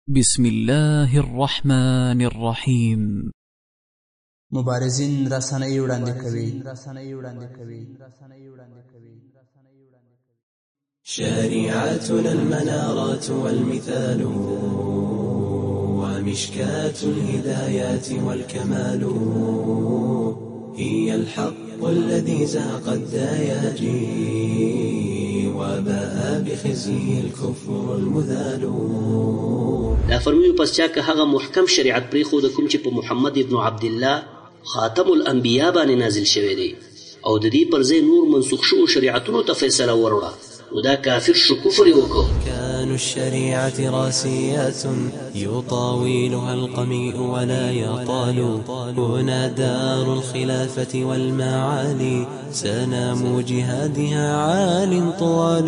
بسم الله الرحمن الرحيم. مبارزین رسنۍ وړاندې کوي. شريعتنا المنارات والمثال ومشكاة الهدايات والكمال هي الحق الذي زاق الدياجي وباء بخزيه الكفر المذال. دا فرمیو پس چا که هغه محکم شریعت پریښود کوم چې په محمد ابن عبدالله خاتم الانبیا باندې نازل شوی دی او د دې پر ځای نور منسوخ شوو شریعتونو ته فیصله وروړه نو دا کافر شو، کفر یې وکړو. كان الشريعة راسيات يطاولها القميء ولا يطال هنا دار الخلافة والمعالي سنام جهادها عال طوال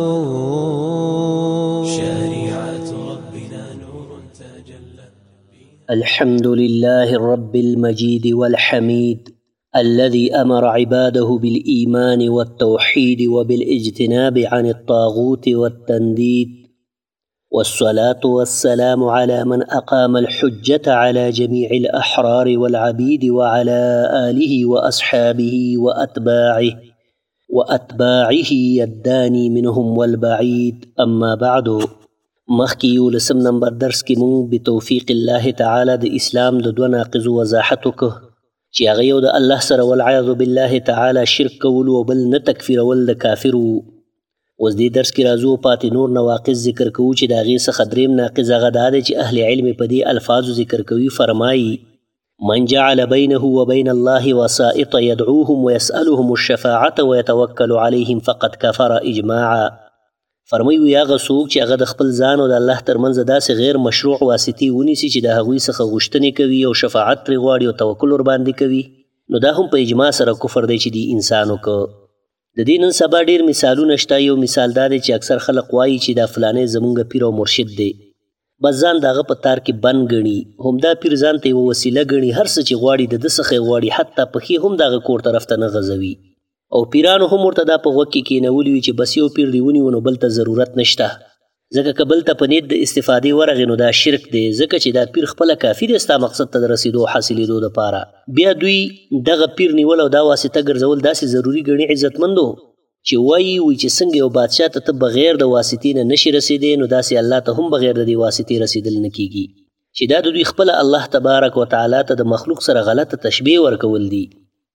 شريعة ربنا نور تجلى. الحمد لله الرب المجيد والحميد الذي أمر عباده بالإيمان والتوحيد وبالاجتناب عن الطاغوت والتنديد، والصلاة والسلام على من أقام الحجة على جميع الأحرار والعبيد وعلى آله وأصحابه وأتباعه الداني منهم والبعيد. أما بعد، مخکې 11 نمبر درس کې مونږ بتوفیق الله تعالی د اسلام د دوه ناقضو وضاحت وکړو چې هغه یو د الله سره والعیاذ بالله تعالی شرک کول او بل نه تکفیرول د کافر وو. اوس دې درس کې راځو پاتې نور نواقض ذکر کوو چې د هغې څخه دریم ناقض هغه دا دی چې اهل علم په دې الفاظو ذکر کوي. فرمایي من جعل بینه وبین الله وسائط يدعوهم ويسألهم الشفاعة ويتوکل عليهم فقد كفر اجماعا. فرمایي وي هغه څوک چې هغه د خپل ځان او د الله ترمنځ داسې غیر مشروع واسطې ونیسي چې د هغوی څخه غوښتنې کوي او شفاعت ترې غواړي او توکل ورباندې کوي، نو دا هم په اجماع سره کفر دی چې دی انسان وکړه. د دې نن سبا ډېر مثالونه شته. یو مثال دا دی چې اکثر خلق وایي چې دا فلانی زمونږ پیر او مرشد دی، بس ځان د هغه په تار کې بند ګڼي. همدا پیر ځان ته یوه وسیله ګڼي، هر څه چې غواړي د ده څخه یې غواړي، حتی پښې هم د هغه کور طرف ته نه غځوي. او پیرانو هم ورته دا په غوږ کې کېنولي وي چې بس یو پیر دی ونیو نو بل ته ضرورت نشته، ځکه که بل ته په نیت د استفادې ورغې نو دا شرک دی، ځکه چې دا پیر خپله کافي دی ستا مقصد ته د رسېدو او حاصلېدو دپاره. بیا دوی دغه پیر نیول او دا واسطه ګرځول داسې ضروري ګڼي عزتمندو چې وایي چې څنګه یو بادشاه ته بغیر د واسطې نه نشي رسېدی، نو داسې الله ته هم بغیر د دې واسطې رسېدل نه کېږي، چې دا د دوی خپله الله تبارک وتعالی ته د مخلوق سره غلطه تشبیه ورکول دي.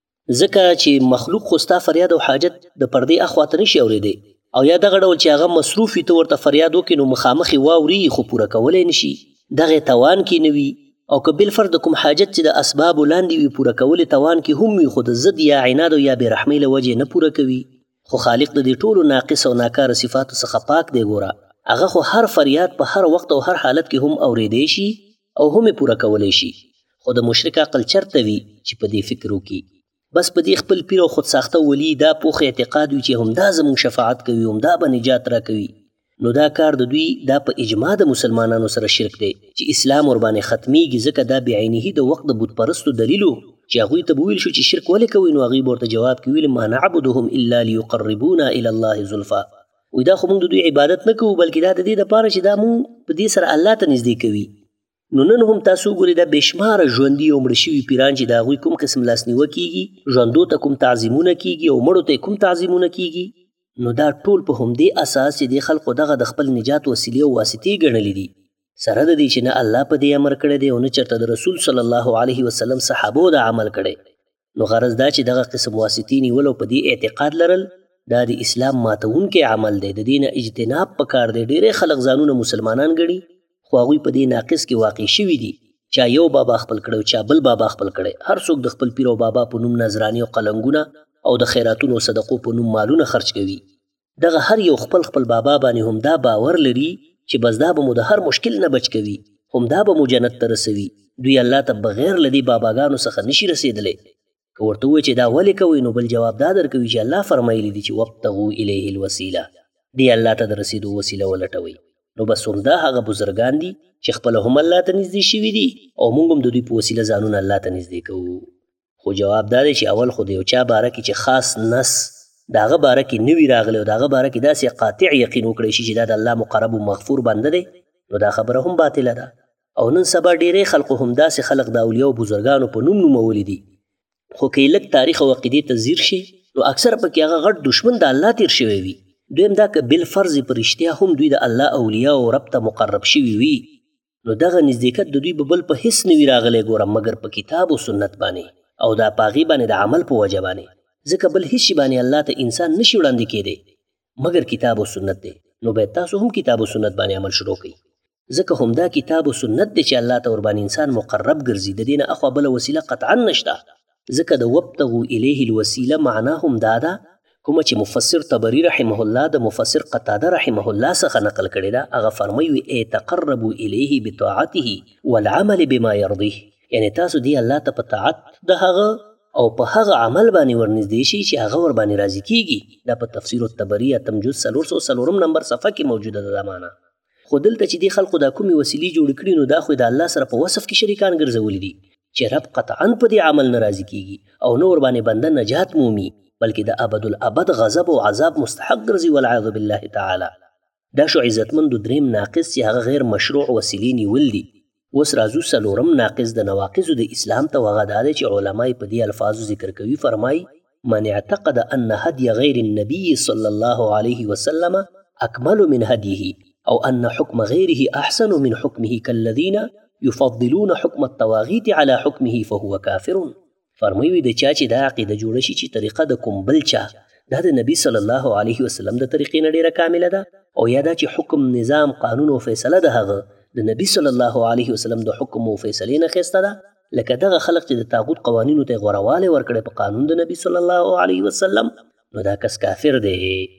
ځکه چې مخلوق خو ستا فریاد او حاجت د پردې اخوا ته نشي اورېدی، او یا دغه ډول چې هغه مصروف وي ته ورته فریاد وکړې نو مخامخ یې واوري خو پوره کولی نشي، دغې توان کې نه وي. او که بالفرض کوم حاجت چې د اسبابو لاندې وي پوره کولې توان کې هم وي، خو د ضد یا عناد او یا بېرحمۍ له وجې نه پوره کوي. خو خالق د دې ټولو ناقص او ناکاره صفاتو څخه پاک دی. ګوره هغه خو هر فریاد په هر وخت او هر حالت کې هم اورېدی شي او هم یې پوره کولی شي. خو د مشرک عقل چرته وي چې په دې فکر وکړي، بس په دې خپل پیر او خودساخته ولی دا پوخ اعتقاد وي چې همدا زموږ شفاعت کوي، همدا به نجات را کوي، نو دا کار د دوی دا په اجماع د مسلمانانو سره شرک دی چې اسلام ورباندې ختمیږي. ځکه دا بعینه د وخت د بت پرستو دلیلو چې هغوی ته به ویل شو چې شرک ولې کوئ، نو هغوی به ورته جواب کې ویل ما نعبدهم الا لیقربونا الی الله زلفا. وایي دا خو موږ د دوی عبادت نه کوو بلکې دا د دې دپاره چې دا موږ په دې سره الله ته نږدې کوي. نو نن هم تاسو ګورئ دا بېشماره ژوندي او مړه شوي پیران چې د هغوی کوم قسم لاسنیوه کېږي، ژوندو ته کوم تعظیمونه کېږي او مړو ته کوم تعظیمونه کېږي، نو دا ټول په همدې اساس چې دې خلقو دغه د خپل نجات وسیلې او واسطې ګڼلې دي، سره د دې چې نه الله په دې امر کړی دی او نه چېرته د رسول صلی الله علیه وسلم صحابو دا عمل کړی. نو غرض دا چې دغه قسم واسطې نیول او په دې اعتقاد لرل دا د اسلام ماتونکی عمل دی. د دې نه اجتناب پکار دی. ډېری خلق ځانونه مسلمانان ګڼي خو هغوی په دې ناقص کې واقع شوي دي. چا یو بابا خپل کړی او چا بل بابا خپل کړی. هر څوک د خپل پیر او بابا په نوم نذرانې او قلنګونه او د خیراتونو او صدقو په نوم مالونه خرج کوي. دغه هر یو خپل خپل بابا باندې هم دا باور لري چې بس دا به مو د هر مشکل نه بچ کوي، هم دا به مو جنت ته رسوي. دوی الله ته بغیر له دې باباګانو څخه نشي رسېدلی. که ورته ووایي چې دا ولې کوئ نو بل جواب دا درکوي چې الله فرمایلی دي چې وابتغوا الیه الوسیله، دې الله ته د رسېدو وسیله ولټوئ. نو بس همدا هغه بزرګان دي چې خپله هم الله ته نږدې شوي دي او موږ هم د دوی په وسیله ځانونه الله ته نږدې کوو. خو جواب دا دی چې اول خو د یو چا باره کې چې خاص نس د هغه باره کې نه وي راغلی او د هغه باره کې داسې قاطع یقین وکړی شي چې دا د الله مقرب و مغفور بنده دی، نو دا خبره هم باطله ده. او نن سبا ډیری خلکو هم داسې خلک د اولیاء او بزرګانو په نوم نومولی دي، خو که لږ تاریخ او عقیدې ته ځیر شي نو اکثر پکې هغه غټ دشمن د الله تیر شوی وي. دویم دا که بالفرض په رښتیا هم دوی د الله اولیاء او رب ته مقرب شوي وي نو دغه نزدېکت د دوی به بل په هیڅ نه وي راغلی ګوره مګر په کتاب او سنت باندې او دا په هغې باندې د عمل په وجه باندې. ځکه بل هیڅ شي باندې الله ته انسان نشي وړاندې کېدی مګر کتاب او سنت دی. نو باید تاسو هم کتاب او سنت باندې عمل شروع کړئ، ځکه همدا کتاب او سنت دی چې الله ته ورباندې انسان مقرب ګرځي. د دې نه اخوا بله وسیله قطعا نشته، ځکه د وابتغوا الیه الوسیله معنا هم دا ده کومه چې مفسر طبري رحمه الله د مفسر قتاده رحمه الله څخه نقل کړې ده. هغه فرمایي ای تقربوا الیه بطاعته والعمل بما یرضیه، یعنی تاسو دی الله ته په طاعت د هغه او په هغه عمل باندې ورنږدې شي چې هغه ور باندې راضي کیږي. دا په تفسیر الطبري اتم جز 404 نمبر صفحه کې موجوده ده دا معنا. خو دلته چې دی خلکو دا کومې وسیلې جوړې کړي نو دا خو د الله سره په وصف کې شریکان ګرځولي دي چې رب قطعا په دې عمل نه راضي کیږي او نه ور باندې بنده نجات مومي بلکې د ابد الابد غضب او عذاب مستحق ګرځي والعیاذ بالله تعالی. دا شو عزتمند دریم ناقص چې هغه غیر مشروع وسیلې نیول دي. اوس راځو څلورم ناقص د نواقضو د اسلام ته، هغه دا دی چې علمای په دې الفاظو ذکر کوي. فرمای من اعتقد ان هدي غیر النبي صلی الله علیه وسلم اکمل من هدیه او ان حکم غیره احسن من حکمه كالذین یفضلون حکم الطواغیت علی حکمه فهو کافر. فرمایي د چا چې دا عقیده جوړه شي چې طریقه د کوم بل چا دا د نبی صلی الله علیه وسلم د طریقې نه ډیره کامله ده او یا دا چې حکم نظام قانون او فیصله د هغه د نبی صلی الله علیه وسلم د حکم او فیصلې نه ښایسته ده، لکه دغه خلق چې د طاغوت قوانینو ته غوروالی ورکړی په قانون د نبی صلی الله علیه وسلم، نو دا کس کافر دی.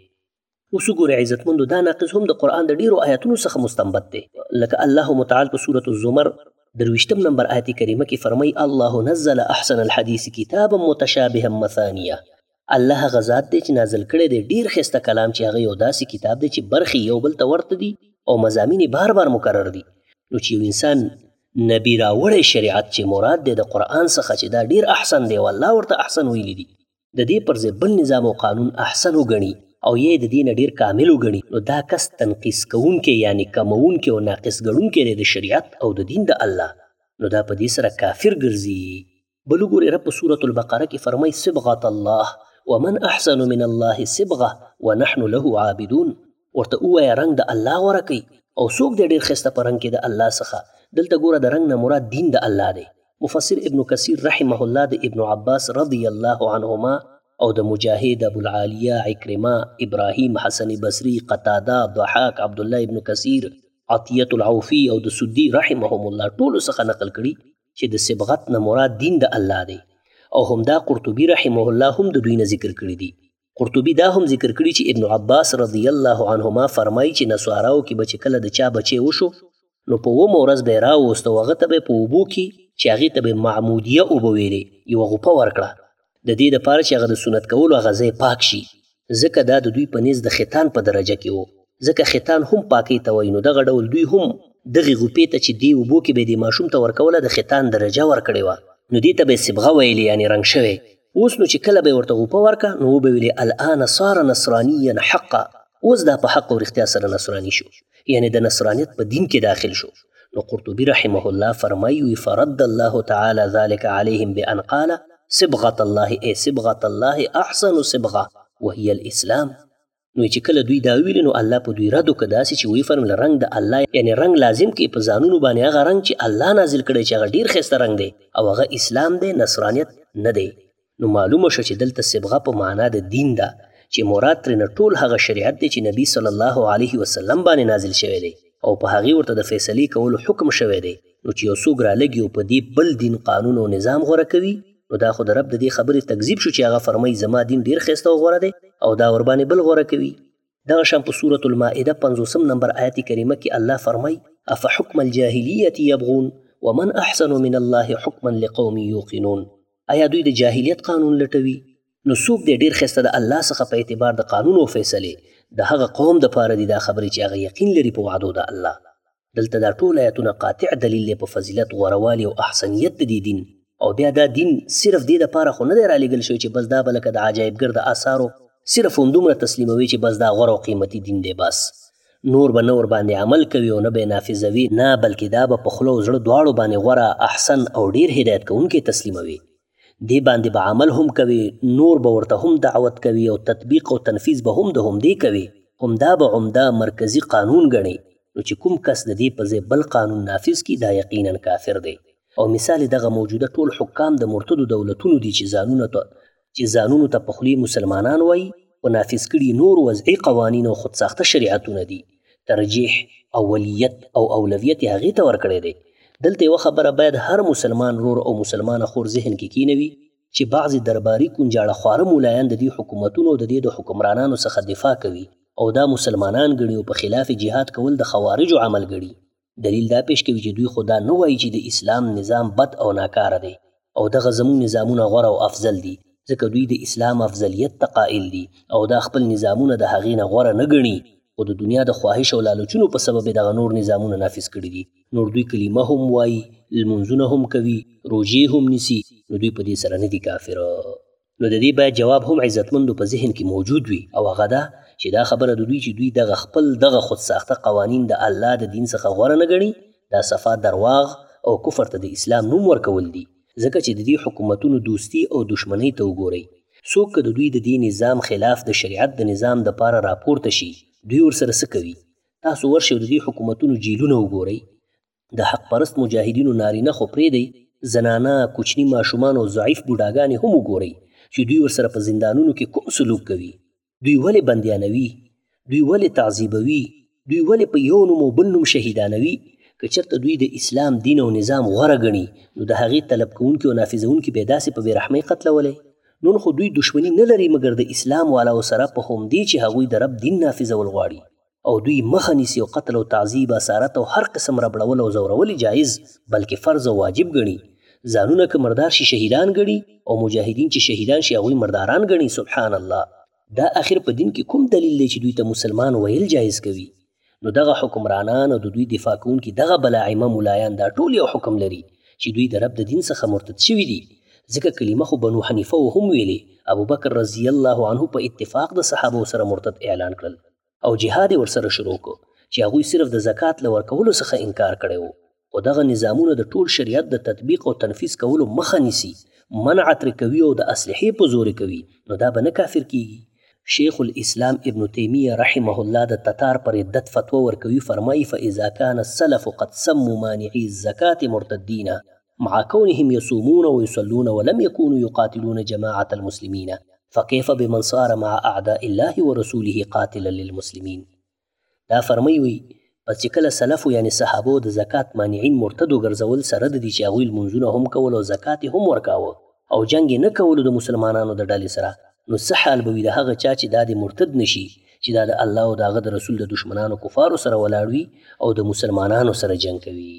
اوس وګورئ عزتمندو دا ناقص هم د قرآن د ډیرو آیاتونو څخه مستنبط دی، لکه الله متعال په سورة الزمر 23 نمبر آیت کریمه کې فرمای الله نزل احسن الحدیث کتابا متشابها مثانیه. الله هغه ذات دی چې نازل کړی دی ډیر ښایسته کلام چې هغه یو داسې کتاب دی چې برخې یو بل ته ورته دي او مضامین بار بار مکرر دي. نو چې یو انسان نبی راوړی شریعت چې مراد دی د قرآن څخه چې دا ډیر احسن دی او الله ورته احسن ویلی دي، د دې پر ضد بل نظام او قانون احسن وګڼي او یې د دې نه ډیر کامل وګڼي، نو دا کس تنقیص کوونکی یعنی کموونکی او ناقص ګڼونکی دی د شریعت او د دین د الله، نو دا په دې سره کافر ګرځي. بل وګورئ رب په سورة البقره کې فرمای صبغة الله ومن احسن من الله صبغه ونحن له عابدون. ورته ووایه رنګ د الله غوره کوي او څوک دی ډېر ښایسته په رنګ کې د الله څخه. دلته ګوره د رنګ نه مراد دین د الله دی. مفسر ابن کثیر رحمه الله د ابن عباس رضی الله عنهما او د مجاهد ابو العالیه عکرمه ابراهیم حسن بصری قتاده ضحاک عبدالله ابن کثیر عطیة العوفی او د سدی رحمهم الله ټولو څخه نقل کړي چې د صبغت نه مراد دین د الله دی. او همدا قرطبی رحمه الله هم د دوی نه ذکر کړي دي. قرطبی دا هم ذکر کړي چې ابن عباس رضی الله عنهما فرمایي چې نسواراو کې به چې کله د چا بچی وشو نو په اومه ورځ به یې راووست او هغه ته به په اوبو کې چې هغې ته به معمودیه اوبه ویلې یوه غوپه ورکړه د دې دپاره چې هغه د سنت کولو هغه ځای پاک شي، ځکه دا د دوی په نیز د ختان په درجه کې و، ځکه ختان هم پاکۍ ته وایي. نو دغه ډول دوی هم دغې غوپې ته چې دې اوبو کې به یې ماشوم ته ورکوله د ختان درجه ورکړې وه، نو دې ته به یې صبغه ویلې یعنې رنګ شوی. اوس نو چې کله به یې ورته غوپه ورکړه نو وبه ویلې الآن صار نصرانیا حقا، اوس دا په حق او رښتیا سره نصراني شو، یعنی د نصرانیت په دین کې داخل شو. نو قرطبی رحمه الله فرمایي فرد الله تعالی ذلك عليهم بأن قال صبغة الله ای صبغة الله احسن صبغه وهي الاسلام. نو چې کله دوی دا ویل نو الله په دوی رد وکړه داسې چې وی فرمل رنګ د الله یعنی رنګ لازم کې په ځانونو باندې هغه رنګ چې الله نازل کړی چې هغه ډیر ښایسته رنګ دی او هغه اسلام دی، نصرانیت نه دی. نو معلومه شو چې دلته صبغه په معنا د دین ده چې مراد ترېنه ټول هغه شریعت دی چې نبی صلی الله علیه وسلم باندې نازل شوی دی او په هغې ورته د فیصلې کولو حکم شوی دی. نو چې یو څوک رالګي او په دې بل دین قانون او نظام غوره کوي نو دا خو د رب د دې خبرې تکذیب شو چې هغه فرمایي زما دین ډېر ښایسته او غوره دی او دا ورباندې بل غوره کوي. دغه شان په سورة المائده 50 نمبر آیت کریمه کې الله فرمایي افحکم الجاهلیة یبغون ومن احسن من الله حکما لقوم یوقنون. آیا دوی د جاهلیت قانون لټوي؟ نو څوک دی ډېر ښایسته د الله څخه په اعتبار د قانون او فیصلې د هغه قوم دپاره دي دا خبرې چې هغه یقین لري په وعدو د الله. دلته دا ټول آیتونه قاطع دلیل دی په فضیلت غوروالي او احسنیت د دې دین. او بیا دا دین صرف دې دپاره خو نه دی رالیږل شوی چې بس دا به لکه د عجایبګر د آثارو صرف همدومره تسلیموي چې بس دا غوره او قیمتي دین دی بس. نور به نه ورباندې عمل کوي او نه به یې نافظوي، نه بلکې دا به په خوله او زړه دواړو باندې غوره، احسن او ډیر هدایت کوونکی تسلیموي. دې باندې به عمل هم کوي، نور به ورته هم دعوت کوي او تطبیق او تنفیذ به هم د همدې کوي. همدا به عمده مرکزي قانون ګڼي. نو چې کوم کس د دې په ځای بل قانون نافذ کړي دا یقینا کافر دی. او مثال دغه موجوده ټول حکام د مرتدو دولتونو دي چې ځانونو ته په خولې مسلمانان وایي او نافذ کړي نور وضعي قوانین او خودساخته شریعتونه دي. ترجیح، اولیت او اولویت یې هغې ته ورکړی دی. دلته یوه خبره باید هر مسلمان رور او مسلمانه خور ذهن کې کینوي چې بعضې درباري کونجاړه خواره مولایان د دې حکومتونو د دې د حکمرانانو څخه دفاع کوي او دا مسلمانان ګڼي او په خلاف جهاد کول د خوارجو عمل ګڼي. دلیل دا پیش کوي چې دوی خو دا نه وایي چې د اسلام نظام بد او ناکاره دی او دغه زموږ نظامونه غوره او افضل دي، ځکه دوی د اسلام افضلیت ته قائل دي او دا خپل نظامونه د هغې نه غوره نه ګڼي، خو د دنیا د خواهش او لالچونو په سبب دغه نور نظامونه نافذ کړي دي. نور دوی کلمه هم وایي، لمونځونه هم کوي، روژې هم نیسي، نو دوی په دې سره نه دي کافره. نو د دې باید جواب هم عزتمندو په ذهن کې موجود وي او هغه دا چې دا خبره د دوی چې دوی دغه خپل دغه خودساخته قوانین د الله د دین څخه غوره نه ګڼي، دا صفا درواغ او کفر ته د اسلام نوم ورکول دي. ځکه چې د دې حکومتونو دوستي او دشمنۍ ته وګورئ. څوک که د دوی د دې نظام خلاف د شریعت د نظام دپاره راپورته شي، دوی ورسره څه کوي؟ تاسو ورشئ د دې حکومتونو جیلونه وګورئ. د حق پرست مجاهدینو نارینه خو پرېږدئ، زنانه، کوچني ماشومان او ضعیف بوډاګانې هم وګورئ چې دوی ورسره په زندانونو کې کوم سلوک کوي. دوی ولې بندیانوي؟ دوی ولې تعذیبوي؟ دوی ولې په یو نوم او بل نوم شهیدانوي؟ که چېرته دوی د اسلام دین او نظام غوره ګڼي نو د هغې طلب کوونکي او نافظوونکي به یې داسې په بېرحمۍ قتلولی. نن خو دوی دشمني نه لري مګر د اسلام والاو سره په همدې چې هغوی د رب دین نافظول غواړي او دوی مخه نیسي او قتل او تعذیب، اسارت او هر قسم ربړول او زورول جایز بلکې فرض او واجب ګڼي. ځانونه که مردار شي شهیدان ګڼي او مجاهدین چې شهیدان شي هغوی مرداران ګڼي. سبحان الله، دا اخر په دین کې کوم دلیل دی چې دوی ته مسلمان ویل جایز کوي؟ نو دغه حکمرانان او د دوی دفاع کوونکي دغه بلاعیمه مولایان دا ټول یو حکم لري چې دوی د رب د دین څخه مرتد شوي دي. ځکه کلمه خو بنو حنیفه هم ویلې، ابوبکر رضی الله عنه په اتفاق د صحابو سره مرتد اعلان کړل او جهاد ورسره شروع کړ چې هغوی صرف د زکات له ورکولو څخه انکار کړی و. خو دغه نظامونه د ټول شریعت د تطبیق او تنفیذ کولو مخه نیسي، منع ترې کوي او د اسلحې په زور کوي، نو دا به نه کافر کیږي. شیخ الاسلام ابن تیمیه رحمه الله د تتار پر ردت فتوا ورکوي، فرمایي فاذا كان السلف قد سموا مانعي الزکاة مرتدین مع كونهم يصومون ويصلون ولم يكونوا يقاتلون جماعة المسلمين فكيف بمن صار مع اعداء الله ورسوله قاتلا للمسلمين. دا فرمایي پس چې کله سلفو یعنی صحابو د زکات مانعین مرتد وګرځول سره د دې چې هغوی لمونځونه هم کول او زکات هم ورکاوه او جنګ یې نه کولو د مسلمانانو د ډلې سره، نو څه حال به وي د هغه چا چې دا د مرتد نشي چې دا د الله او د هغه د رسول د دشمنانو کفارو سره ولاړ وي او د مسلمانانو سره جنګ کوي.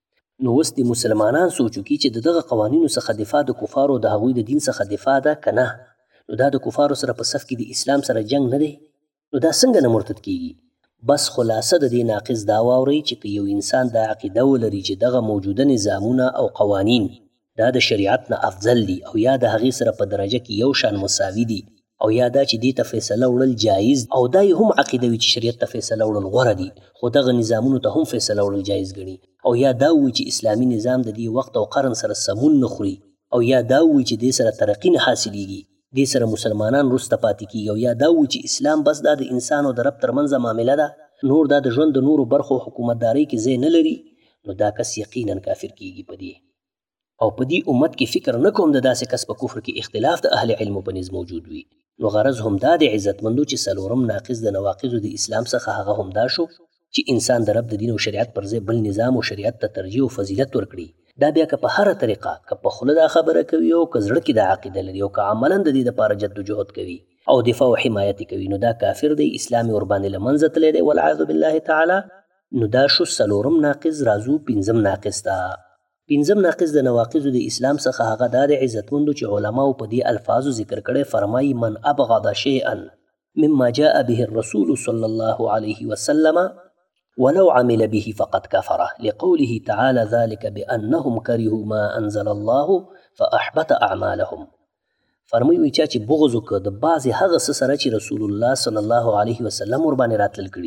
نو اوس د مسلمانان سوچ وکړي چې د دغه قوانینو څخه دفاع د کفارو د هغوی د دین څخه دفاع ده که نه؟ نو دا د کفارو سره په صف کې د اسلام سره جنګ نه دی؟ نو دا څنګه نه مرتد کیږي؟ بس خلاصه د دې ناقص دا واورئ چې که یو انسان دا عقیده ولري چې دغه موجوده نظامونه او قوانین دا د شریعت نه افضل دي او یا د هغې سره په درجه کې یو شان مساوي دي او یا دا چې دې ته فیصله وړل جایز او دا یې هم عقیده وي چې شریعت ته فیصله وړل غوره دي خو دغه نظامونو ته هم فیصله وړل جایز ګڼي او یا دا وي چې اسلامي نظام د دې وخت او قرن سره سمون نه خوري او یا دا وي چې دې سره ترقي نه حاصلېږي، دې سره مسلمانان وروسته پاتې کېږي او یا دا وي چې اسلام بس دا د انسان او د رب ترمنځه معامله ده، نور دا د ژوند د نورو برخو حکومتدارۍ کې ځای نه لري، نو دا کس یقینا کافر کیږي په دې. او په دې امت کې فکر نه کوم د داسې کس په کفر کې اختلاف د اهل علمو په نظ موجود وي. نو غرض هم دا د عزتمندو چې څلورم ناقص د نواقضو د اسلام څخه هغه هم دا شو چې انسان د رب د دین او شریعت پر ځای بل نظام او شریعت ته ترجیح او فضیلت ورکړي. دا بیا که په هره طریقه که په خوله دا خبره کوي او که زړه کې دا عقیده لري او که عملا د دې دپاره جدوجهد کوي او دفاع او حمایت کوي، نو دا کافر دی، اسلام یې ورباندې له منځه تللی دی والعیاذ بالله تعالی. نو دا شو څلورم ناقص. راځو پنځم ناقص ته. پنځم ناقص د نواقضو د اسلام څخه هغه دا د عزتمندو چې علماو په دې الفاظو ذکر کړی، فرمایي من ابغض شیئا مما جاء به الرسول صلی الله علیه وسلم ولو عمل به فقد كفر لقوله تعالى ذلك بأنهم كرهوا ما أنزل الله فأحبط أعمالهم. فرمایي وي چې بغض وکړه د بعضې هغه څه سره چې رسول الله صلی الله علیه وسلم ورباندې راتلل کړي دي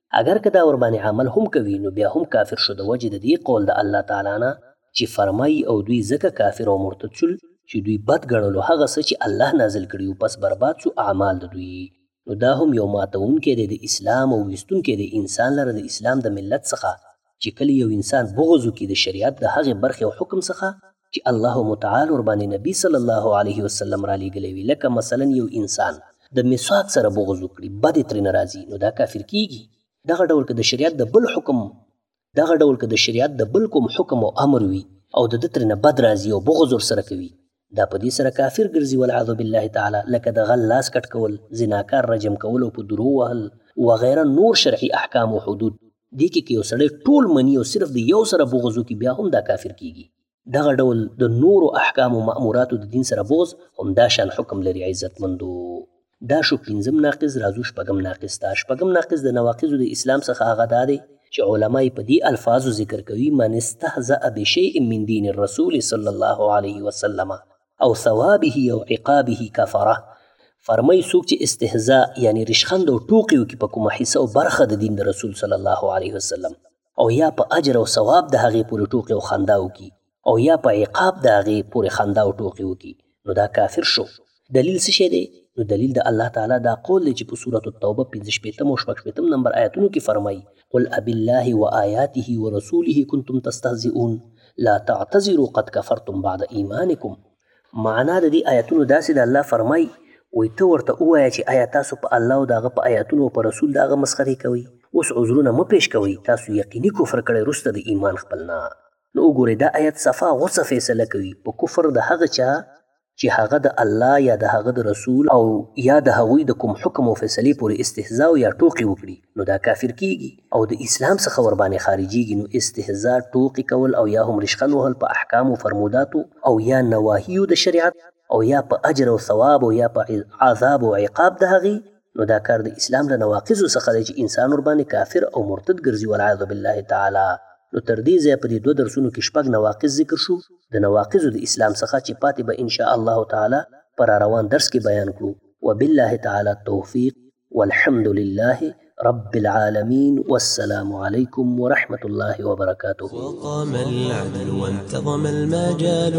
اگر که دا ور باندې عمل هم کوي نو بیا هم کافر شو د وجې د دې قول د الله تعالی نه چې فرمایي او دوی ځکه کافر او مرتد شول چې دوی بد ګڼلو هغه څه چې الله نازل کړي پس برباد شو اعمال د دوی. نو دا هم یو ماتونکی دی د اسلام او ویستونکی دی انسان لره د اسلام د ملت څخه چې کله یو انسان بغض وکړي د شریعت د هغې برخې او حکم څخه چې الله متعال ورباندې نبی صلی الله علیه وسلم را لیږلی وي. لکه مثلا یو انسان د مسواک سره بغض وکړي بد یې ترېنه راځي نو دا کافر کیږي. دغه ډول که د شریعت د بل حکم دغه ډول که د شریعت د بل کوم حکم او امر وي او د ده ترېنه بد راځي او بغض ورسره کوي دا په دې سره کافر ګرځي والعیاذ بالله تعالی. لکه د غل لاس کټ کول، زناکار رجم کول او په درو وهل وغیره نور شرعي احکام او حدود دې کې یو سړی ټول مني او صرف د یو سره بغض وکړي بیا هم دا کافر کیږي. دغه ډول د نورو احکام او مأموراتو د دین سره بغض هم دا شان حکم لري عزتمندو. دا شو پنځم ناقض. راځو شپږم ناقض ته. شپږم ناقض د نواقضو د اسلام څخه هغه دا دی چې علما یې په دې الفاظو ذکر کوي: من استهزأ بشیء من دین الرسول صلی الله علیه وسلم او ثوابه او عقابه کفره. فرمای څوک چې استهزاء یعنی رشخند او ټوکې وکړي په کومه حصه او برخه د دین د رسول صلی الله علیه وسلم او یا په اجر او ثواب د هغې پورې ټوکې او خندا وکړي او یا په عقاب د هغې پورې خندا او ټوکې وکړي نو دا کافر شو. دلیل څه شی دی؟ نو دلیل د الله تعالی دا قول دی چې په سورة التوبه 55 او 56 نمبر آیاتونو کې فرمایي: قل ابالله وآیاته ورسوله کنتم تستهزئون لا تعتذروا قد کفرتم بعد ایمانکم. معنا د دې آیاتونو داسې د الله فرمایي وایي ته ورته ووایه چې آیا تاسو په الله او د هغه په آیاتونو او په رسول د هغه مسخرې کوئ؟ اوس عذرونه مه پیش کوئ، تاسو یقیني کفر کړی وروسته د ایمان خپل نه. نو وګورئ دا آیت صفا غوڅه فیصله کوي په کفر د هغه چا چې هغه د الله یا د هغه د رسول او یا د هغوی د کوم حکم او فیصلې پورې استهزاء یا ټوکې وکړي نو دا کافر کیږي او د اسلام څخه ورباندې خارجیږي. نو استهزاء، ټوکې کول او یا هم رشخند وهل په احکام او فرموداتو او یا نواهیو د شریعت او یا په اجر او ثواب او یا په عذاب او عقاب د هغې نو دا کار د اسلام له نواقضو څخه دی چې انسان ورباندې کافر او مرتد ګرځي والعیاذ بالله تعالی. نو تر دې ځایه په دې دوه درسونو کې شپږ نواقض ذکر شو د نواقضو د اسلام څخه چې پاتې به ان شاء الله تعالی پر روان درس کې بیان کړو. وبالله تعالی التوفیق والحمد لله رب العالمين والسلام عليكم ورحمة الله وبركاته. وقام العدل وانتظم المجال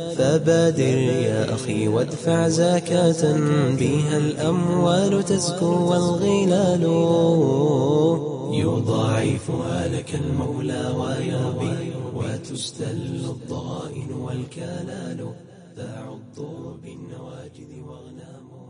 فبادر يا أخي وادفع زكاة بها الأموال تزكو والغلال يضاعفها لك المولى ويربي وتستل الضغائن والكلال تعض بالنواجذ واغنام